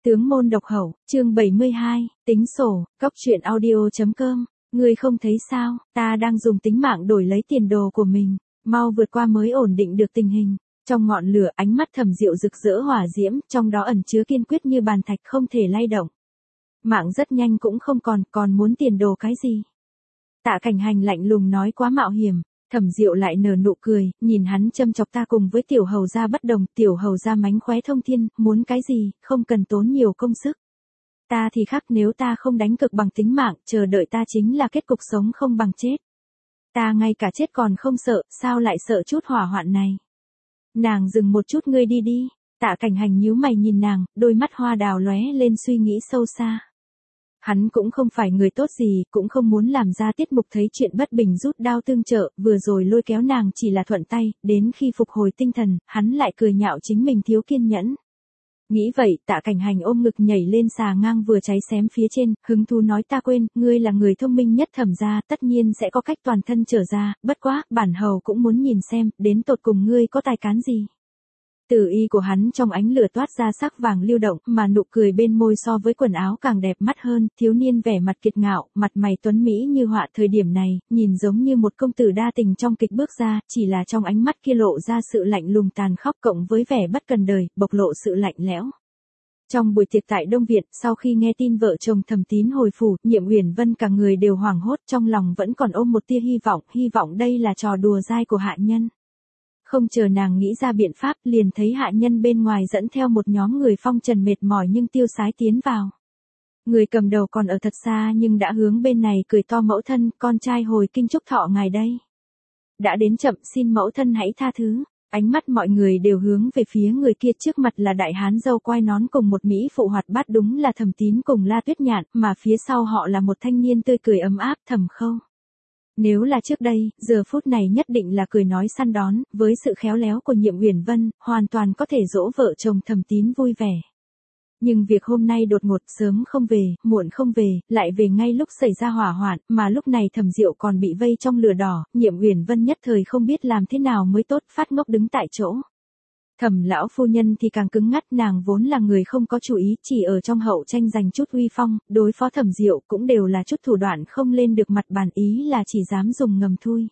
Tướng môn độc hậu, chương 72, tính sổ, cóc truyện audio.com, ngươi không thấy sao, ta đang dùng tính mạng đổi lấy tiền đồ của mình, mau vượt qua mới ổn định được tình hình. Trong ngọn lửa ánh mắt Thẩm Diệu rực rỡ hỏa diễm, trong đó ẩn chứa kiên quyết như bàn thạch không thể lay động. Mạng rất nhanh cũng không còn muốn tiền đồ cái gì. Tạ Cảnh Hành lạnh lùng nói quá mạo hiểm. Thẩm Diệu lại nở nụ cười, nhìn hắn châm chọc ta cùng với tiểu hầu gia bất đồng, tiểu hầu gia mánh khóe thông thiên, muốn cái gì, không cần tốn nhiều công sức. Ta thì khác, nếu ta không đánh cực bằng tính mạng, chờ đợi ta chính là kết cục sống không bằng chết. Ta ngay cả chết còn không sợ, sao lại sợ chút hỏa hoạn này. Nàng dừng một chút, ngươi đi đi. Tạ Cảnh Hành nhíu mày nhìn nàng, đôi mắt hoa đào lóe lên suy nghĩ sâu xa. Hắn cũng không phải người tốt gì, cũng không muốn làm ra tiết mục thấy chuyện bất bình rút đao tương trợ, vừa rồi lôi kéo nàng chỉ là thuận tay, đến khi phục hồi tinh thần, hắn lại cười nhạo chính mình thiếu kiên nhẫn. Nghĩ vậy, Tạ Cảnh Hành ôm ngực nhảy lên xà ngang vừa cháy xém phía trên, hứng thú nói ta quên, ngươi là người thông minh nhất Thẩm gia, tất nhiên sẽ có cách toàn thân trở ra, bất quá, bản hầu cũng muốn nhìn xem, đến tột cùng ngươi có tài cán gì. Tử y của hắn trong ánh lửa toát ra sắc vàng lưu động, mà nụ cười bên môi so với quần áo càng đẹp mắt hơn, thiếu niên vẻ mặt kiệt ngạo, mặt mày tuấn mỹ như họa thời điểm này, nhìn giống như một công tử đa tình trong kịch bước ra, chỉ là trong ánh mắt kia lộ ra sự lạnh lùng tàn khốc cộng với vẻ bất cần đời, bộc lộ sự lạnh lẽo. Trong buổi tiệc tại Đông Viện, sau khi nghe tin vợ chồng Thẩm Tín hồi phủ, Nhiệm Uyển Vân cả người đều hoảng hốt, trong lòng vẫn còn ôm một tia hy vọng đây là trò đùa dai của hạ nhân. Không chờ nàng nghĩ ra biện pháp, liền thấy hạ nhân bên ngoài dẫn theo một nhóm người phong trần mệt mỏi nhưng tiêu sái tiến vào. Người cầm đầu còn ở thật xa nhưng đã hướng bên này cười to, mẫu thân, con trai hồi kinh chúc thọ ngài đây. Đã đến chậm, xin mẫu thân hãy tha thứ. Ánh mắt mọi người đều hướng về phía người kia, trước mặt là đại hán râu quai nón cùng một mỹ phụ hoạt bát đúng là Thẩm Tín cùng La Tuyết Nhạn, mà phía sau họ là một thanh niên tươi cười ấm áp, Thẩm Khâu. Nếu là trước đây, giờ phút này nhất định là cười nói săn đón, với sự khéo léo của Nhiệm Uyển Vân, hoàn toàn có thể dỗ vợ chồng Thẩm Tín vui vẻ. Nhưng việc hôm nay đột ngột, sớm không về, muộn không về, lại về ngay lúc xảy ra hỏa hoạn, mà lúc này Thẩm Diệu còn bị vây trong lửa đỏ, Nhiệm Uyển Vân nhất thời không biết làm thế nào mới tốt, phát ngốc đứng tại chỗ. Thẩm lão phu nhân thì càng cứng ngắt, nàng vốn là người không có chủ ý, chỉ ở trong hậu tranh giành chút uy phong, đối phó Thẩm Diệu cũng đều là chút thủ đoạn không lên được mặt bàn, ý là chỉ dám dùng ngầm thui.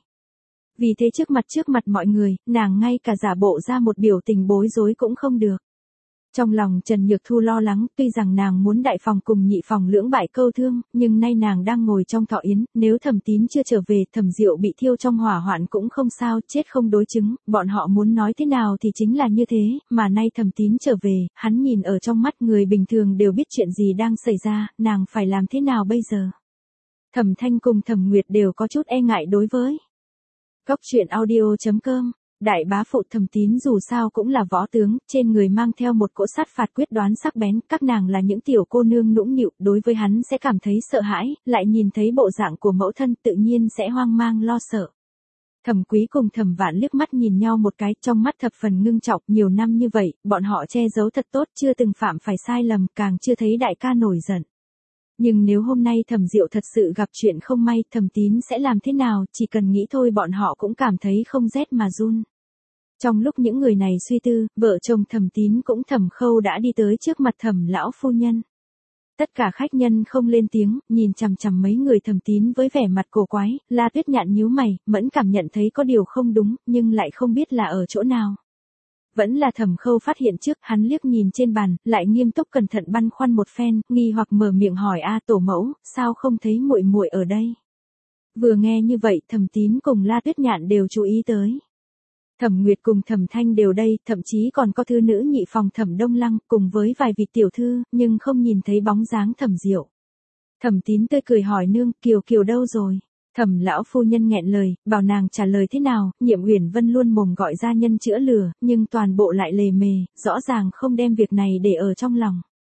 Vì thế trước mặt mọi người, nàng ngay cả giả bộ ra một biểu tình bối rối cũng không được. Trong lòng Trần Nhược Thu lo lắng, tuy rằng nàng muốn đại phòng cùng nhị phòng lưỡng bại câu thương, nhưng nay nàng đang ngồi trong thọ yến, nếu Thẩm Tín chưa trở về, Thẩm Diệu bị thiêu trong hỏa hoạn cũng không sao, chết không đối chứng, bọn họ muốn nói thế nào thì chính là như thế, mà nay Thẩm Tín trở về, hắn nhìn ở trong mắt người bình thường đều biết chuyện gì đang xảy ra, nàng phải làm thế nào bây giờ. Thẩm Thanh cùng Thẩm Nguyệt đều có chút e ngại đối với cóc truyện audio.com. Đại bá phụ Thẩm Tín dù sao cũng là võ tướng, trên người mang theo một cỗ sát phạt quyết đoán sắc bén, các nàng là những tiểu cô nương nũng nịu, đối với hắn sẽ cảm thấy sợ hãi, lại nhìn thấy bộ dạng của mẫu thân tự nhiên sẽ hoang mang lo sợ. Thẩm Quý cùng Thẩm Vạn liếc mắt nhìn nhau một cái, trong mắt thập phần ngưng trọng, nhiều năm như vậy, bọn họ che giấu thật tốt, chưa từng phạm phải sai lầm, càng chưa thấy đại ca nổi giận. Nhưng nếu hôm nay Thẩm Diệu thật sự gặp chuyện không may, Thẩm Tín sẽ làm thế nào, chỉ cần nghĩ thôi bọn họ cũng cảm thấy không rét mà run. Trong lúc những người này suy tư, vợ chồng Thẩm Tín cũng Thẩm Khâu đã đi tới trước mặt Thẩm lão phu nhân. Tất cả khách nhân không lên tiếng, nhìn chằm chằm mấy người Thẩm Tín với vẻ mặt cổ quái, La Tuyết Nhạn nhíu mày, mẫn cảm nhận thấy có điều không đúng, nhưng lại không biết là ở chỗ nào. Vẫn là Thẩm Khâu phát hiện trước, hắn liếc nhìn trên bàn, lại nghiêm túc cẩn thận băn khoăn một phen, nghi hoặc mở miệng hỏi tổ mẫu, sao không thấy muội muội ở đây. Vừa nghe như vậy, Thẩm Tín cùng La Tuyết Nhạn đều chú ý tới. Thẩm Nguyệt cùng Thẩm Thanh đều đây, thậm chí còn có thư nữ nhị phòng Thẩm Đông Lăng, cùng với vài vị tiểu thư, nhưng không nhìn thấy bóng dáng Thẩm Diệu. Thẩm Tín tươi cười hỏi nương, Kiều đâu rồi? Thẩm lão phu nhân nghẹn lời, bảo nàng trả lời thế nào, Nhiệm Uyển Vân luôn mồm gọi gia nhân chữa lửa, nhưng toàn bộ lại lề mề, rõ ràng không đem việc này để ở trong lòng.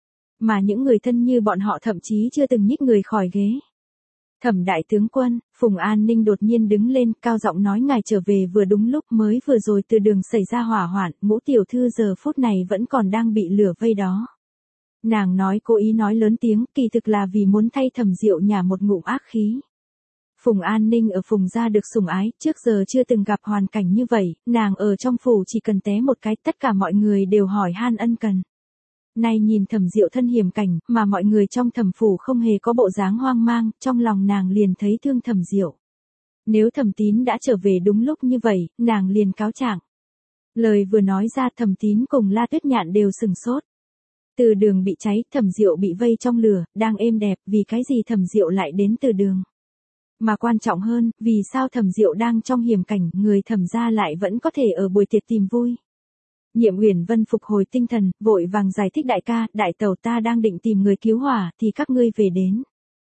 Mà những người thân như bọn họ thậm chí chưa từng nhích người khỏi ghế. Thẩm đại tướng quân, Phùng An Ninh đột nhiên đứng lên, cao giọng nói ngài trở về vừa đúng lúc, mới vừa rồi từ đường xảy ra hỏa hoạn, Ngũ tiểu thư giờ phút này vẫn còn đang bị lửa vây đó. Nàng nói cố ý nói lớn tiếng, kỳ thực là vì muốn thay Thẩm Diệu nhả một ngụm ác khí. Phùng An Ninh ở Phùng gia được sủng ái, trước giờ chưa từng gặp hoàn cảnh như vậy, nàng ở trong phủ chỉ cần té một cái tất cả mọi người đều hỏi han ân cần. Nay nhìn Thẩm Diệu thân hiểm cảnh, mà mọi người trong Thẩm phủ không hề có bộ dáng hoang mang, trong lòng nàng liền thấy thương Thẩm Diệu. Nếu Thẩm Tín đã trở về đúng lúc như vậy, nàng liền cáo trạng. Lời vừa nói ra Thẩm Tín cùng La Tuyết Nhạn đều sừng sốt. Từ Đường bị cháy, Thẩm Diệu bị vây trong lửa, đang êm đẹp, vì cái gì Thẩm Diệu lại đến Từ Đường? Mà quan trọng hơn, vì sao Thẩm Diệu đang trong hiểm cảnh, người Thẩm gia lại vẫn có thể ở buổi tiệc tìm vui? Nhiệm Uyển Vân phục hồi tinh thần, vội vàng giải thích đại ca, đại tẩu ta đang định tìm người cứu hỏa, thì các ngươi về đến.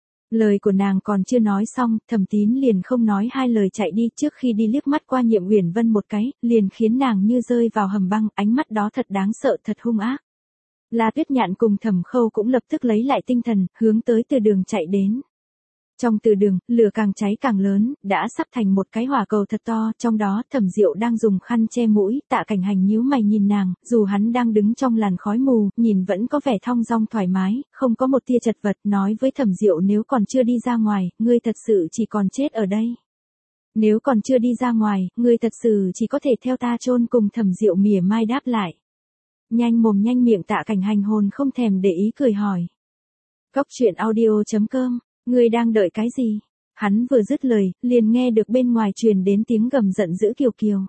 Lời của nàng còn chưa nói xong, Thẩm Tín liền không nói hai lời chạy đi, trước khi đi liếc mắt qua Nhiệm Uyển Vân một cái, liền khiến nàng như rơi vào hầm băng, ánh mắt đó thật đáng sợ, thật hung ác. La Tuyết Nhạn cùng Thẩm Khâu cũng lập tức lấy lại tinh thần, hướng tới Từ Đường chạy đến. Trong Từ Đường, lửa càng cháy càng lớn, đã sắp thành một cái hỏa cầu thật to, trong đó Thẩm Diệu đang dùng khăn che mũi, Tạ Cảnh Hành nhíu mày nhìn nàng, dù hắn đang đứng trong làn khói mù, nhìn vẫn có vẻ thong dong thoải mái, không có một tia chật vật, nói với Thẩm Diệu nếu còn chưa đi ra ngoài, ngươi thật sự chỉ còn chết ở đây. Nếu còn chưa đi ra ngoài, ngươi thật sự chỉ có thể theo ta chôn cùng. Thẩm Diệu mỉa mai đáp lại. Nhanh mồm nhanh miệng. Tạ Cảnh Hành hồn không thèm để ý cười hỏi. Cốc truyện audio.com, ngươi đang đợi cái gì? Hắn vừa dứt lời, liền nghe được bên ngoài truyền đến tiếng gầm giận dữ kiều kiều.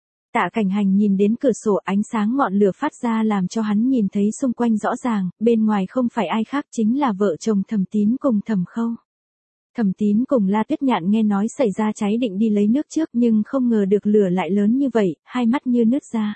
Tạ Cảnh Hành nhìn đến cửa sổ, ánh sáng ngọn lửa phát ra làm cho hắn nhìn thấy xung quanh rõ ràng, bên ngoài không phải ai khác chính là vợ chồng Thẩm Tín cùng Thẩm Khâu. Thẩm Tín cùng La Tuyết Nhạn nghe nói xảy ra cháy định đi lấy nước trước, nhưng không ngờ được lửa lại lớn như vậy, hai mắt như nứt ra.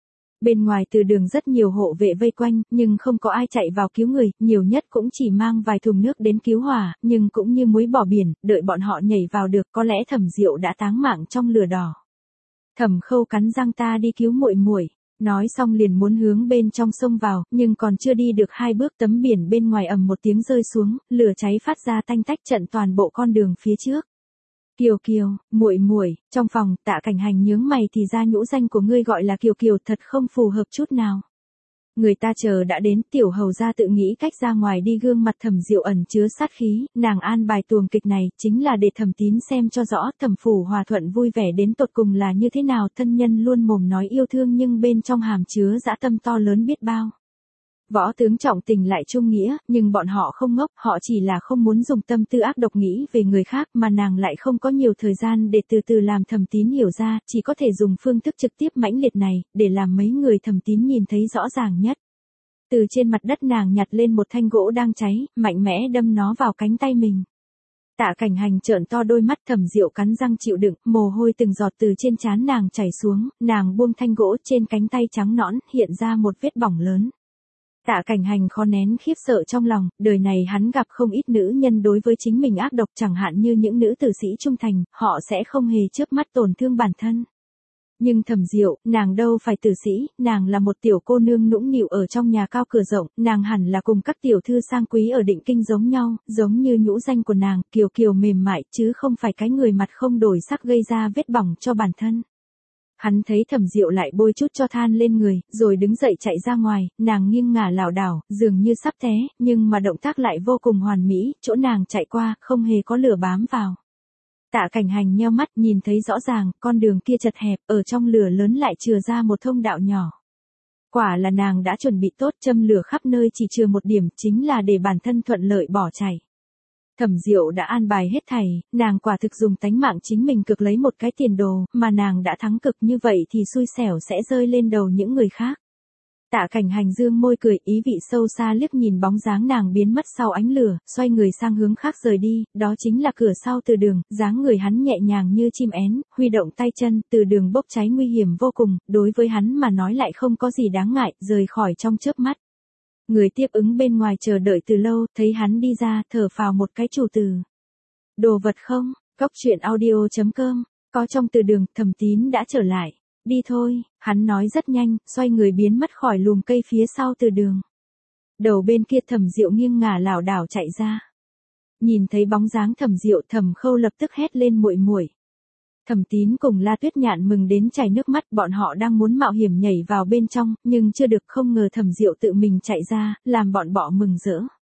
Bên ngoài Từ Đường rất nhiều hộ vệ vây quanh, nhưng không có ai chạy vào cứu người, nhiều nhất cũng chỉ mang vài thùng nước đến cứu hỏa, nhưng cũng như muối bỏ biển, đợi bọn họ nhảy vào được, có lẽ Thẩm Diệu đã táng mạng trong lửa đỏ. Thẩm Khâu cắn răng, ta đi cứu muội muội. Nói xong liền muốn hướng bên trong sông vào, nhưng còn chưa đi được hai bước tấm biển bên ngoài ầm một tiếng rơi xuống, lửa cháy phát ra tanh tách trận toàn bộ con đường phía trước. Kiều Kiều, muội muội. Trong phòng, Tạ Cảnh Hành nhướng mày, thì ra nhũ danh của ngươi gọi là Kiều Kiều, thật không phù hợp chút nào. Người ta chờ đã đến, tiểu hầu gia tự nghĩ cách ra ngoài đi. Gương mặt Thẩm Diệu ẩn chứa sát khí, nàng an bài tuồng kịch này chính là để Thẩm Tín xem cho rõ Thẩm phủ hòa thuận vui vẻ đến tột cùng là như thế nào. Thân nhân luôn mồm nói yêu thương nhưng bên trong hàm chứa dã tâm to lớn biết bao. Võ tướng trọng tình lại trung nghĩa, nhưng bọn họ không ngốc, họ chỉ là không muốn dùng tâm tư ác độc nghĩ về người khác, mà nàng lại không có nhiều thời gian để từ từ làm Thẩm Tín hiểu ra, chỉ có thể dùng phương thức trực tiếp mãnh liệt này, để làm mấy người Thẩm Tín nhìn thấy rõ ràng nhất. Từ trên mặt đất nàng nhặt lên một thanh gỗ đang cháy, mạnh mẽ đâm nó vào cánh tay mình. Tạ Cảnh Hành trợn to đôi mắt, Thẩm Diệu cắn răng chịu đựng, mồ hôi từng giọt từ trên trán nàng chảy xuống, nàng buông thanh gỗ, trên cánh tay trắng nõn hiện ra một vết bỏng lớn. Tạ Cảnh Hành khó nén khiếp sợ trong lòng, đời này hắn gặp không ít nữ nhân đối với chính mình ác độc, chẳng hạn như những nữ tử sĩ trung thành, họ sẽ không hề chớp mắt tổn thương bản thân. Nhưng Thẩm Diệu, nàng đâu phải tử sĩ, nàng là một tiểu cô nương nũng nịu ở trong nhà cao cửa rộng, nàng hẳn là cùng các tiểu thư sang quý ở Định Kinh giống nhau, giống như nhũ danh của nàng, Kiều Kiều mềm mại, chứ không phải cái người mặt không đổi sắc gây ra vết bỏng cho bản thân. Hắn thấy Thẩm Diệu lại bôi chút cho than lên người, rồi đứng dậy chạy ra ngoài, nàng nghiêng ngả lảo đảo, dường như sắp té, nhưng mà động tác lại vô cùng hoàn mỹ, chỗ nàng chạy qua, không hề có lửa bám vào. Tạ Cảnh Hành nheo mắt nhìn thấy rõ ràng, con đường kia chật hẹp, ở trong lửa lớn lại chừa ra một thông đạo nhỏ. Quả là nàng đã chuẩn bị tốt, châm lửa khắp nơi chỉ chừa một điểm, chính là để bản thân thuận lợi bỏ chạy. Thẩm Diệu đã an bài hết thảy, nàng quả thực dùng tánh mạng chính mình cực lấy một cái tiền đồ, mà nàng đã thắng cực như vậy thì xui xẻo sẽ rơi lên đầu những người khác. Tạ Cảnh Hành dương môi cười, ý vị sâu xa liếc nhìn bóng dáng nàng biến mất sau ánh lửa, xoay người sang hướng khác rời đi, đó chính là cửa sau Từ Đường, dáng người hắn nhẹ nhàng như chim én, huy động tay chân, Từ Đường bốc cháy nguy hiểm vô cùng, đối với hắn mà nói lại không có gì đáng ngại, rời khỏi trong chớp mắt. Người tiếp ứng bên ngoài chờ đợi từ lâu, thấy hắn đi ra, thở phào một cái chủ từ. Đồ vật không? Cốc truyện audio.com, có trong Từ Đường, Thẩm Tín đã trở lại. Đi thôi, hắn nói rất nhanh, xoay người biến mất khỏi lùm cây phía sau Từ Đường. Đầu bên kia Thẩm Diệu nghiêng ngả lảo đảo chạy ra. Nhìn thấy bóng dáng Thẩm Diệu, Thẩm Khâu lập tức hét lên muội muội. Thẩm Tín cùng La Tuyết Nhạn mừng đến chảy nước mắt, bọn họ đang muốn mạo hiểm nhảy vào bên trong, nhưng chưa được, không ngờ Thẩm Diệu tự mình chạy ra, làm bọn họ mừng rỡ.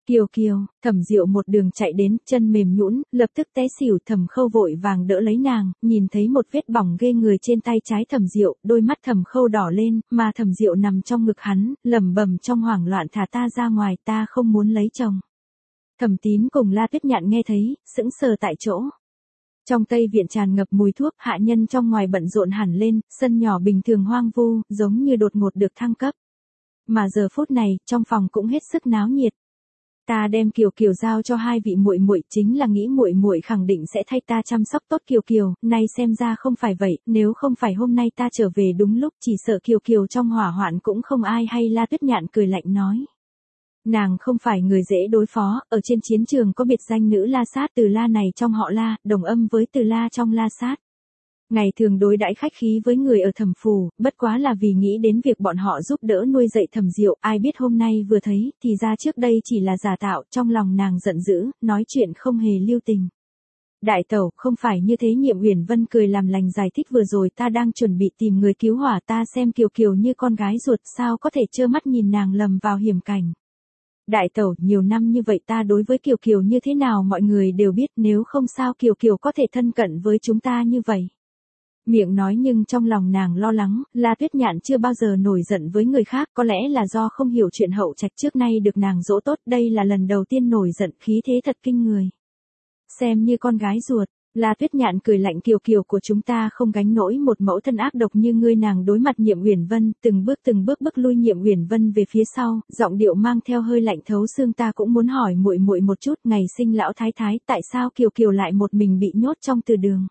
Kiều Kiều, Thẩm Diệu một đường chạy đến, chân mềm nhũn, lập tức té xỉu. Thẩm Khâu vội vàng đỡ lấy nàng, nhìn thấy một vết bỏng ghê người trên tay trái Thẩm Diệu, đôi mắt Thẩm Khâu đỏ lên, mà Thẩm Diệu nằm trong ngực hắn, lẩm bẩm trong hoảng loạn, thả ta ra ngoài, ta không muốn lấy chồng. Thẩm Tín cùng La Tuyết Nhạn nghe thấy, sững sờ tại chỗ. Trong Tây viện tràn ngập mùi thuốc, hạ nhân trong ngoài bận rộn hẳn lên, sân nhỏ bình thường hoang vu, giống như đột ngột được thăng cấp. Mà giờ phút này, trong phòng cũng hết sức náo nhiệt. Ta đem Kiều Kiều giao cho hai vị muội muội, chính là nghĩ muội muội khẳng định sẽ thay ta chăm sóc tốt Kiều Kiều, nay xem ra không phải vậy, nếu không phải hôm nay ta trở về đúng lúc, chỉ sợ Kiều Kiều trong hỏa hoạn cũng không ai hay. La Tuyết Nhạn cười lạnh nói. Nàng không phải người dễ đối phó, ở trên chiến trường có biệt danh nữ La Sát, Từ La này trong họ La, đồng âm với Từ La trong La Sát. Ngày thường đối đãi khách khí với người ở Thẩm phủ, bất quá là vì nghĩ đến việc bọn họ giúp đỡ nuôi dạy Thẩm Diệu, ai biết hôm nay vừa thấy, thì ra trước đây chỉ là giả tạo, trong lòng nàng giận dữ, nói chuyện không hề lưu tình. Đại tẩu, không phải như thế. Nhiệm Uyển Vân cười làm lành giải thích, vừa rồi ta đang chuẩn bị tìm người cứu hỏa, ta xem Kiều Kiều như con gái ruột, sao có thể trơ mắt nhìn nàng lầm vào hiểm cảnh. Đại tẩu, nhiều năm như vậy ta đối với Kiều Kiều như thế nào mọi người đều biết, nếu không sao Kiều Kiều có thể thân cận với chúng ta như vậy. Miệng nói nhưng trong lòng nàng lo lắng, La Tuyết Nhạn chưa bao giờ nổi giận với người khác, có lẽ là do không hiểu chuyện hậu trạch, trước nay được nàng dỗ tốt, đây là lần đầu tiên nổi giận, khí thế thật kinh người. Xem như con gái ruột, La Tuyết Nhạn cười lạnh, Kiều Kiều của chúng ta không gánh nổi một mẫu thân ác độc như ngươi. Nàng đối mặt Nhiệm Uyển Vân, từng bước bước lui Nhiệm Uyển Vân về phía sau, giọng điệu mang theo hơi lạnh thấu xương, ta cũng muốn hỏi muội muội một chút, ngày sinh lão thái thái, tại sao Kiều Kiều lại một mình bị nhốt trong từ đường?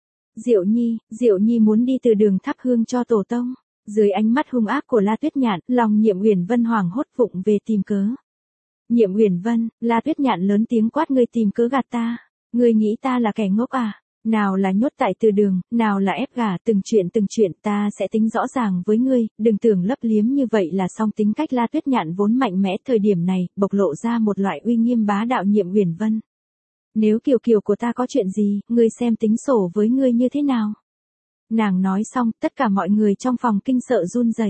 Diệu Nhi muốn đi từ đường thắp hương cho tổ tông. Dưới ánh mắt hung ác của La Tuyết Nhạn, lòng Nhiệm Uyển Vân hoảng hốt vụng về tìm cớ. Nhiệm Uyển Vân, La Tuyết Nhạn lớn tiếng quát, ngươi tìm cớ gạt ta. Ngươi nghĩ ta là kẻ ngốc à? Nào là nhốt tại từ đường, nào là ép gả, từng chuyện ta sẽ tính rõ ràng với ngươi, đừng tưởng lấp liếm như vậy là xong. Tính cách La Tuyết Nhạn vốn mạnh mẽ, thời điểm này, bộc lộ ra một loại uy nghiêm bá đạo. Nhiệm Uyển Vân, nếu Kiều Kiều của ta có chuyện gì, ngươi xem tính sổ với ngươi như thế nào. Nàng nói xong, tất cả mọi người trong phòng kinh sợ run rẩy.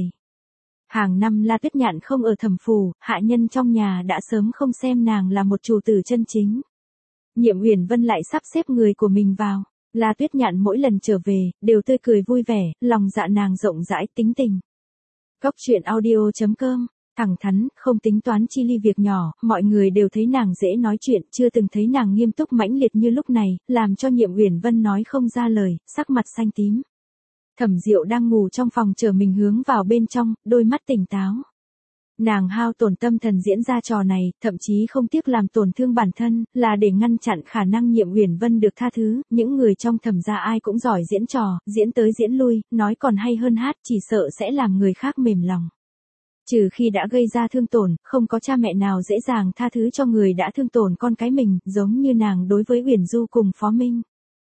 Hàng năm La Tuyết Nhạn không ở Thẩm phủ, hạ nhân trong nhà đã sớm không xem nàng là một chủ tử chân chính. Nhiệm Uyển Vân lại sắp xếp người của mình vào. La Tuyết Nhạn mỗi lần trở về, đều tươi cười vui vẻ, lòng dạ nàng rộng rãi, tính tình. Cốc truyện audio.com, thẳng thắn, không tính toán chi ly việc nhỏ, mọi người đều thấy nàng dễ nói chuyện, chưa từng thấy nàng nghiêm túc mãnh liệt như lúc này, làm cho Nhiệm Uyển Vân nói không ra lời, sắc mặt xanh tím. Thẩm Diệu đang ngủ trong phòng chờ mình hướng vào bên trong, đôi mắt tỉnh táo. Nàng hao tổn tâm thần diễn ra trò này, thậm chí không tiếc làm tổn thương bản thân, là để ngăn chặn khả năng Nhiệm Uyển Vân được tha thứ. Những người trong Thẩm gia ai cũng giỏi diễn trò, diễn tới diễn lui, nói còn hay hơn hát, chỉ sợ sẽ làm người khác mềm lòng. Trừ khi đã gây ra thương tổn, không có cha mẹ nào dễ dàng tha thứ cho người đã thương tổn con cái mình, giống như nàng đối với Uyển Du cùng Phó Minh.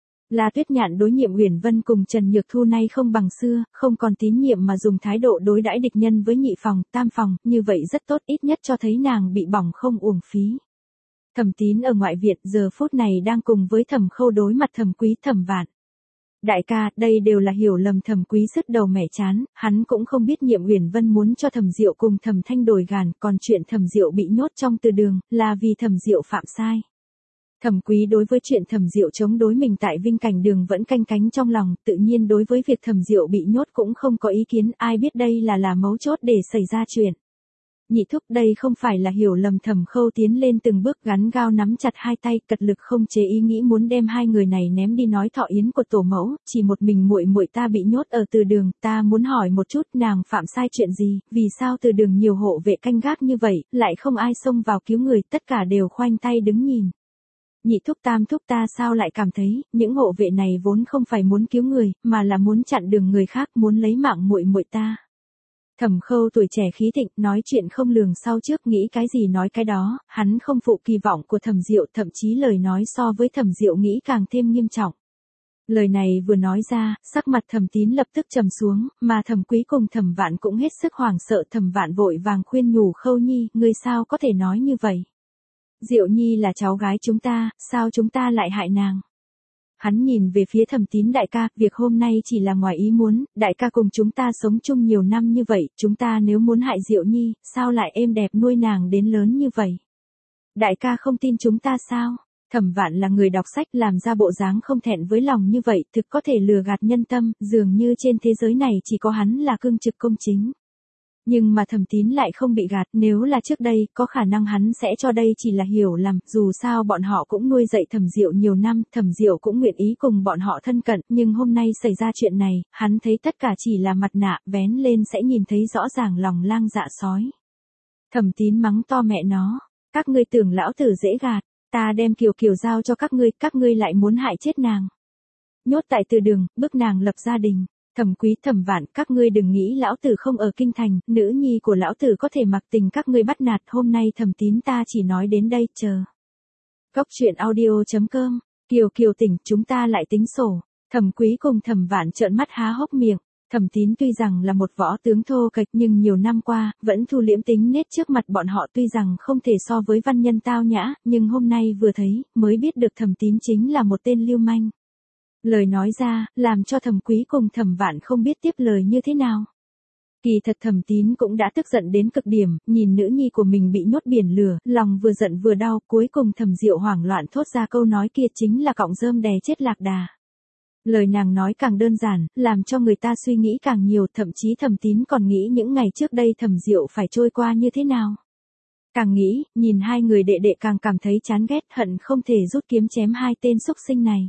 La Tuyết Nhạn đối Nhiệm Uyển Vân cùng Trần Nhược Thu nay không bằng xưa, không còn tín nhiệm mà dùng thái độ đối đãi địch nhân với nhị phòng, tam phòng, như vậy rất tốt, ít nhất cho thấy nàng bị bỏng không uổng phí. Thẩm Tín ở ngoại viện giờ phút này đang cùng với Thẩm Khâu đối mặt Thẩm Quý, Thẩm Vạn. Đại ca, đây đều là hiểu lầm. Thẩm Quý sứt đầu mẻ chán, hắn cũng không biết Nhiệm Uyển Vân muốn cho Thẩm Diệu cùng Thẩm Thanh đổi gàn, còn chuyện Thẩm Diệu bị nhốt trong từ đường, là vì Thẩm Diệu phạm sai. Thẩm Quý đối với chuyện Thẩm Diệu chống đối mình tại Vinh Cảnh Đường vẫn canh cánh trong lòng, tự nhiên đối với việc Thẩm Diệu bị nhốt cũng không có ý kiến, ai biết đây là mấu chốt để xảy ra chuyện. Nhị thúc, đây không phải là hiểu lầm. Thẩm Khâu tiến lên từng bước, gắn gao nắm chặt hai tay, cật lực không chế ý nghĩ muốn đem hai người này ném đi. Nói thọ yến của tổ mẫu, chỉ một mình muội muội ta bị nhốt ở từ đường, ta muốn hỏi một chút, nàng phạm sai chuyện gì, vì sao từ đường nhiều hộ vệ canh gác như vậy, lại không ai xông vào cứu người, tất cả đều khoanh tay đứng nhìn. Nhị thúc, tam thúc, ta sao lại cảm thấy, những hộ vệ này vốn không phải muốn cứu người, mà là muốn chặn đường người khác, muốn lấy mạng muội muội ta. Thẩm Khâu tuổi trẻ khí thịnh, nói chuyện không lường sau trước, nghĩ cái gì nói cái đó, hắn không phụ kỳ vọng của Thẩm Diệu, thậm chí lời nói so với Thẩm Diệu nghĩ càng thêm nghiêm trọng. Lời này vừa nói ra, sắc mặt Thẩm Tín lập tức trầm xuống, mà Thẩm Quý cùng Thẩm Vạn cũng hết sức hoảng sợ. Thẩm Vạn vội vàng khuyên nhủ, Khâu Nhi, ngươi sao có thể nói như vậy? Diệu Nhi là cháu gái chúng ta, sao chúng ta lại hại nàng? Hắn nhìn về phía Thẩm Tín, đại ca, việc hôm nay chỉ là ngoài ý muốn, đại ca cùng chúng ta sống chung nhiều năm như vậy, chúng ta nếu muốn hại Diệu Nhi, sao lại êm đẹp nuôi nàng đến lớn như vậy? Đại ca không tin chúng ta sao? Thẩm Vạn là người đọc sách làm ra bộ dáng không thẹn với lòng như vậy, thực có thể lừa gạt nhân tâm, dường như trên thế giới này chỉ có hắn là cương trực công chính. Nhưng mà Thẩm Tín lại không bị gạt, nếu là trước đây, có khả năng hắn sẽ cho đây chỉ là hiểu lầm, dù sao bọn họ cũng nuôi dạy Thẩm Diệu nhiều năm, Thẩm Diệu cũng nguyện ý cùng bọn họ thân cận, nhưng hôm nay xảy ra chuyện này, hắn thấy tất cả chỉ là mặt nạ, vén lên sẽ nhìn thấy rõ ràng lòng lang dạ sói. Thẩm Tín mắng to mẹ nó, các ngươi tưởng lão tử dễ gạt, ta đem Kiều Kiều giao cho các ngươi lại muốn hại chết nàng. Nhốt tại từ đường, bức nàng lập gia đình. Thẩm Quý Thẩm Vạn, các ngươi đừng nghĩ lão tử không ở kinh thành, nữ nhi của lão tử có thể mặc tình các ngươi bắt nạt, hôm nay Thẩm Tín ta chỉ nói đến đây, chờ. Cốc truyện audio.com, Kiều Kiều tỉnh, chúng ta lại tính sổ. Thẩm Quý cùng Thẩm Vạn trợn mắt há hốc miệng. Thẩm Tín tuy rằng là một võ tướng thô kệch nhưng nhiều năm qua, vẫn thu liễm tính nết trước mặt bọn họ, tuy rằng không thể so với văn nhân tao nhã, nhưng hôm nay vừa thấy, mới biết được Thẩm Tín chính là một tên lưu manh. Lời nói ra, làm cho Thẩm Quý cùng Thẩm Vạn không biết tiếp lời như thế nào. Kỳ thật Thẩm Tín cũng đã tức giận đến cực điểm, nhìn nữ nhi của mình bị nhốt biển lửa, lòng vừa giận vừa đau, cuối cùng Thẩm Diệu hoảng loạn thốt ra câu nói kia chính là cọng rơm đè chết lạc đà. Lời nàng nói càng đơn giản, làm cho người ta suy nghĩ càng nhiều, thậm chí Thẩm Tín còn nghĩ những ngày trước đây Thẩm Diệu phải trôi qua như thế nào. Càng nghĩ, nhìn hai người đệ đệ càng cảm thấy chán ghét, hận không thể rút kiếm chém hai tên xúc sinh này.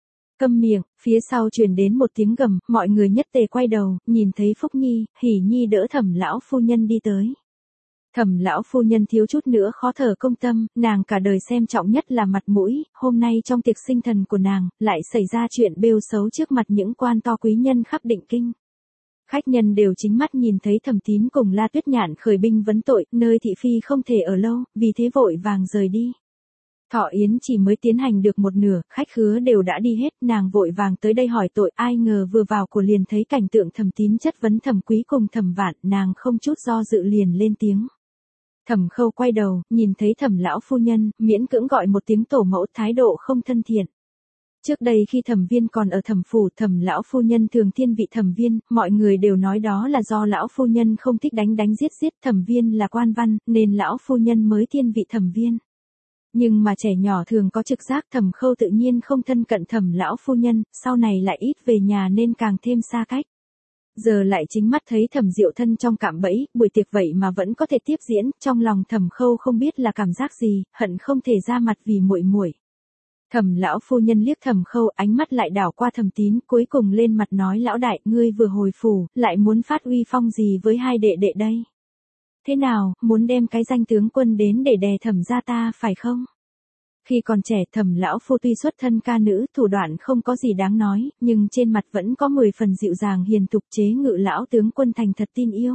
Câm miệng, phía sau truyền đến một tiếng gầm, mọi người nhất tề quay đầu, nhìn thấy Phúc Nhi, Hỉ Nhi đỡ Thẩm lão phu nhân đi tới. Thẩm lão phu nhân thiếu chút nữa khó thở công tâm, nàng cả đời xem trọng nhất là mặt mũi, hôm nay trong tiệc sinh thần của nàng, lại xảy ra chuyện bêu xấu trước mặt những quan to quý nhân khắp Định Kinh. Khách nhân đều chính mắt nhìn thấy Thẩm Tín cùng La Tuyết Nhạn khởi binh vấn tội, nơi thị phi không thể ở lâu, vì thế vội vàng rời đi. Thọ yến chỉ mới tiến hành được một nửa, khách khứa đều đã đi hết, nàng vội vàng tới đây hỏi tội, ai ngờ vừa vào của liền thấy cảnh tượng Thẩm Tín chất vấn Thẩm Quý cùng Thẩm Vạn, nàng không chút do dự liền lên tiếng. Thẩm Khâu quay đầu, nhìn thấy Thẩm lão phu nhân, miễn cưỡng gọi một tiếng tổ mẫu, thái độ không thân thiện. Trước đây khi Thẩm Viên còn ở Thẩm phủ, Thẩm lão phu nhân thường thiên vị Thẩm Viên, mọi người đều nói đó là do lão phu nhân không thích đánh giết, Thẩm Viên là quan văn, nên lão phu nhân mới thiên vị Thẩm Viên. Nhưng mà trẻ nhỏ thường có trực giác, Thẩm Khâu tự nhiên không thân cận Thẩm lão phu nhân, sau này lại ít về nhà nên càng thêm xa cách. Giờ lại chính mắt thấy Thẩm Diệu thân trong cạm bẫy, buổi tiệc vậy mà vẫn có thể tiếp diễn, trong lòng Thẩm Khâu không biết là cảm giác gì, hận không thể ra mặt vì muội muội. Thẩm lão phu nhân liếc Thẩm Khâu, ánh mắt lại đảo qua Thẩm Tín, cuối cùng lên mặt nói, lão đại, ngươi vừa hồi phủ, lại muốn phát uy phong gì với hai đệ đệ đây? Thế nào, muốn đem cái danh tướng quân đến để đè Thẩm gia ta phải không? Khi còn trẻ Thẩm lão phu tuy xuất thân ca nữ, thủ đoạn không có gì đáng nói, nhưng trên mặt vẫn có 10 phần dịu dàng hiền thục, chế ngự lão tướng quân thành thật tin yêu.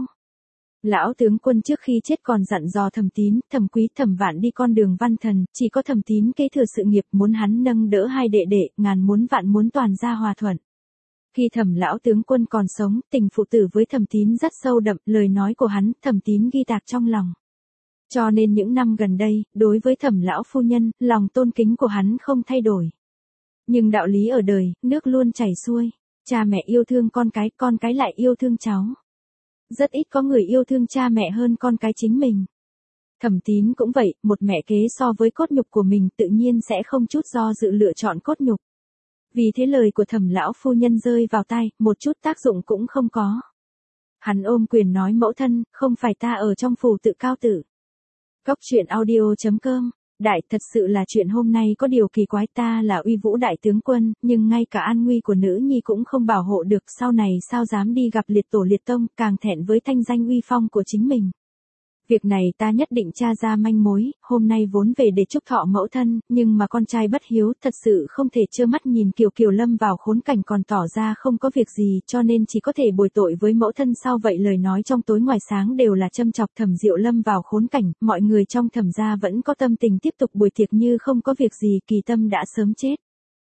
Lão tướng quân trước khi chết còn dặn dò Thẩm Tín, Thẩm Quý, Thẩm Vạn đi con đường văn thần, chỉ có Thẩm Tín kế thừa sự nghiệp, muốn hắn nâng đỡ hai đệ đệ, ngàn muốn vạn muốn toàn gia hòa thuận. Khi Thẩm lão tướng quân còn sống, tình phụ tử với Thẩm Tín rất sâu đậm, lời nói của hắn, Thẩm Tín ghi tạc trong lòng. Cho nên những năm gần đây, đối với Thẩm lão phu nhân, lòng tôn kính của hắn không thay đổi. Nhưng đạo lý ở đời, nước luôn chảy xuôi, cha mẹ yêu thương con cái lại yêu thương cháu. Rất ít có người yêu thương cha mẹ hơn con cái chính mình. Thẩm Tín cũng vậy, một mẹ kế so với cốt nhục của mình tự nhiên sẽ không chút do dự lựa chọn cốt nhục. Vì thế lời của Thẩm lão phu nhân rơi vào tai, một chút tác dụng cũng không có. Hắn ôm quyền nói, mẫu thân, không phải ta ở trong phủ tự cao tử. Cốc truyện audio.com, đại, thật sự là chuyện hôm nay có điều kỳ quái, ta là uy vũ đại tướng quân, nhưng ngay cả an nguy của nữ nhi cũng không bảo hộ được, sau này sao dám đi gặp liệt tổ liệt tông, càng thẹn với thanh danh uy phong của chính mình. Việc này ta nhất định tra ra manh mối, hôm nay vốn về để chúc thọ mẫu thân, nhưng mà con trai bất hiếu, thật sự không thể trơ mắt nhìn Kiều Kiều lâm vào khốn cảnh còn tỏ ra không có việc gì, cho nên chỉ có thể bồi tội với mẫu thân sau vậy. Lời nói trong tối ngoài sáng đều là châm chọc Thẩm Diệu lâm vào khốn cảnh, mọi người trong Thẩm gia vẫn có tâm tình tiếp tục buổi tiệc như không có việc gì, kỳ tâm đã sớm chết.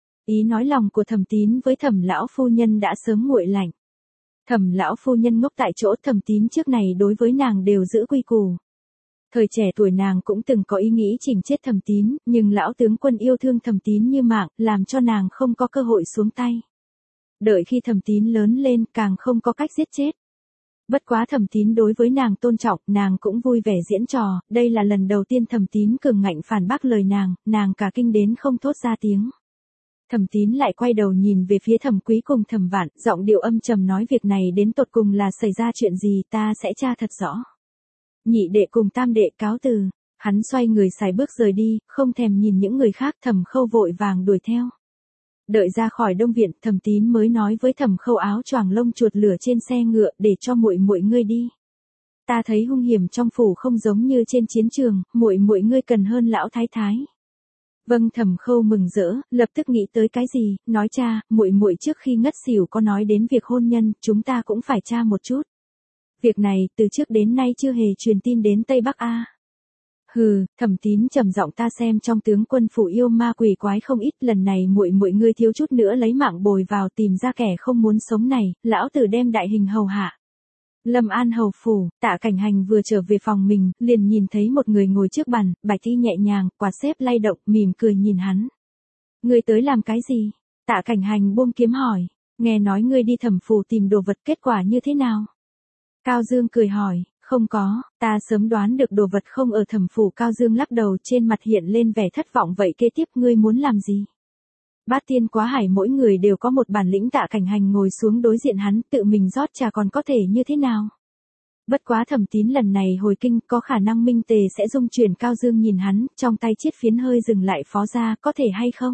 Ý nói lòng của Thẩm Tín với Thẩm lão phu nhân đã sớm nguội lạnh. Thẩm lão phu nhân ngốc tại chỗ, Thẩm Tín trước này đối với nàng đều giữ quy củ. Thời trẻ tuổi nàng cũng từng có ý nghĩ chỉnh chết Thẩm Tín, nhưng lão tướng quân yêu thương Thẩm Tín như mạng, làm cho nàng không có cơ hội xuống tay. Đợi khi Thẩm Tín lớn lên, càng không có cách giết chết. Bất quá Thẩm Tín đối với nàng tôn trọng, nàng cũng vui vẻ diễn trò, đây là lần đầu tiên Thẩm Tín cường ngạnh phản bác lời nàng cả kinh đến không thốt ra tiếng. Thẩm Tín lại quay đầu nhìn về phía Thẩm Quý cùng Thẩm Vạn, giọng điệu âm trầm nói việc này đến tột cùng là xảy ra chuyện gì, ta sẽ tra thật rõ. Nhị đệ cùng tam đệ cáo từ, hắn xoay người xài bước rời đi, không thèm nhìn những người khác. Thẩm Khâu vội vàng đuổi theo. Đợi ra khỏi Đông viện, Thẩm Tín mới nói với Thẩm Khâu áo choàng lông chuột lửa trên xe ngựa, để cho muội muội ngươi đi. Ta thấy hung hiểm trong phủ không giống như trên chiến trường, muội muội ngươi cần hơn lão thái thái. Vâng. Thẩm Khâu mừng rỡ, lập tức nghĩ tới cái gì, nói cha, muội muội trước khi ngất xỉu có nói đến việc hôn nhân, chúng ta cũng phải tra một chút. Việc này từ trước đến nay chưa hề truyền tin đến Tây Bắc a. Hừ. Thẩm Tín trầm giọng, ta xem trong tướng quân phủ yêu ma quỷ quái không ít, lần này muội muội ngươi thiếu chút nữa lấy mạng bồi vào, tìm ra kẻ không muốn sống này, lão tử đem đại hình hầu hạ. Lâm An hầu phủ, Tạ Cảnh Hành vừa trở về phòng mình, liền nhìn thấy một người ngồi trước bàn, bạch y nhẹ nhàng, quạt xếp lay động, mỉm cười nhìn hắn. Ngươi tới làm cái gì? Tạ Cảnh Hành buông kiếm hỏi. Nghe nói ngươi đi Thẩm phủ tìm đồ vật, kết quả như thế nào? Cao Dương cười hỏi. Không có, ta sớm đoán được đồ vật không ở Thẩm phủ. Cao Dương lắc đầu, trên mặt hiện lên vẻ thất vọng. Vậy kế tiếp ngươi muốn làm gì? Bát tiên quá hải mỗi người đều có một bản lĩnh. Tạ Cảnh Hành ngồi xuống đối diện hắn, tự mình rót trà, còn có thể như thế nào? Bất quá Thẩm Tín lần này hồi kinh, có khả năng minh tề sẽ dung chuyển. Cao Dương nhìn hắn, trong tay chiết phiến hơi dừng lại, phó gia, có thể hay không?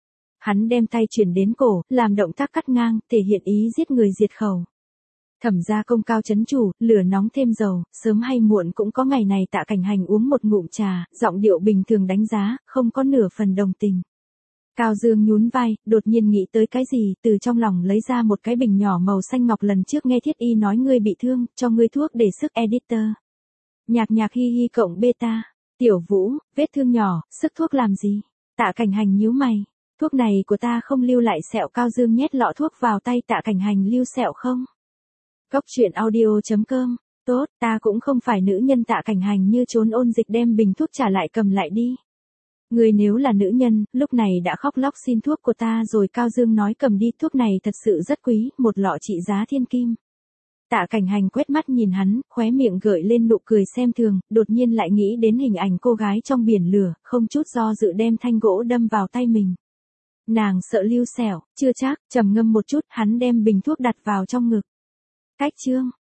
Hắn đem tay chuyển đến cổ, làm động tác cắt ngang, thể hiện ý giết người diệt khẩu. Thẩm gia công cao chấn chủ, lửa nóng thêm dầu, sớm hay muộn cũng có ngày này. Tạ Cảnh Hành uống một ngụm trà, giọng điệu bình thường đánh giá, không có nửa phần đồng tình. Cao Dương nhún vai, đột nhiên nghĩ tới cái gì, từ trong lòng lấy ra một cái bình nhỏ màu xanh ngọc, lần trước nghe Thiết Y nói ngươi bị thương, cho ngươi thuốc để sức editor. Nhạc nhạc hi hi cộng beta. Tiểu Vũ, vết thương nhỏ, sức thuốc làm gì? Tạ Cảnh Hành nhíu mày. Thuốc này của ta không lưu lại sẹo. Cao Dương nhét lọ thuốc vào tay. Tạ Cảnh Hành, lưu sẹo không? Góc truyện audio.com. Tốt, ta cũng không phải nữ nhân. Tạ Cảnh Hành như trốn ôn dịch, đem bình thuốc trả lại, cầm lại đi. Người nếu là nữ nhân, lúc này đã khóc lóc xin thuốc của ta rồi. Cao Dương nói, cầm đi, thuốc này thật sự rất quý, một lọ trị giá thiên kim. Tạ Cảnh Hành quét mắt nhìn hắn, khóe miệng gợi lên nụ cười xem thường, đột nhiên lại nghĩ đến hình ảnh cô gái trong biển lửa, không chút do dự đem thanh gỗ đâm vào tay mình. Nàng sợ lưu sẹo, chưa chắc, trầm ngâm một chút, hắn đem bình thuốc đặt vào trong ngực. Cách chương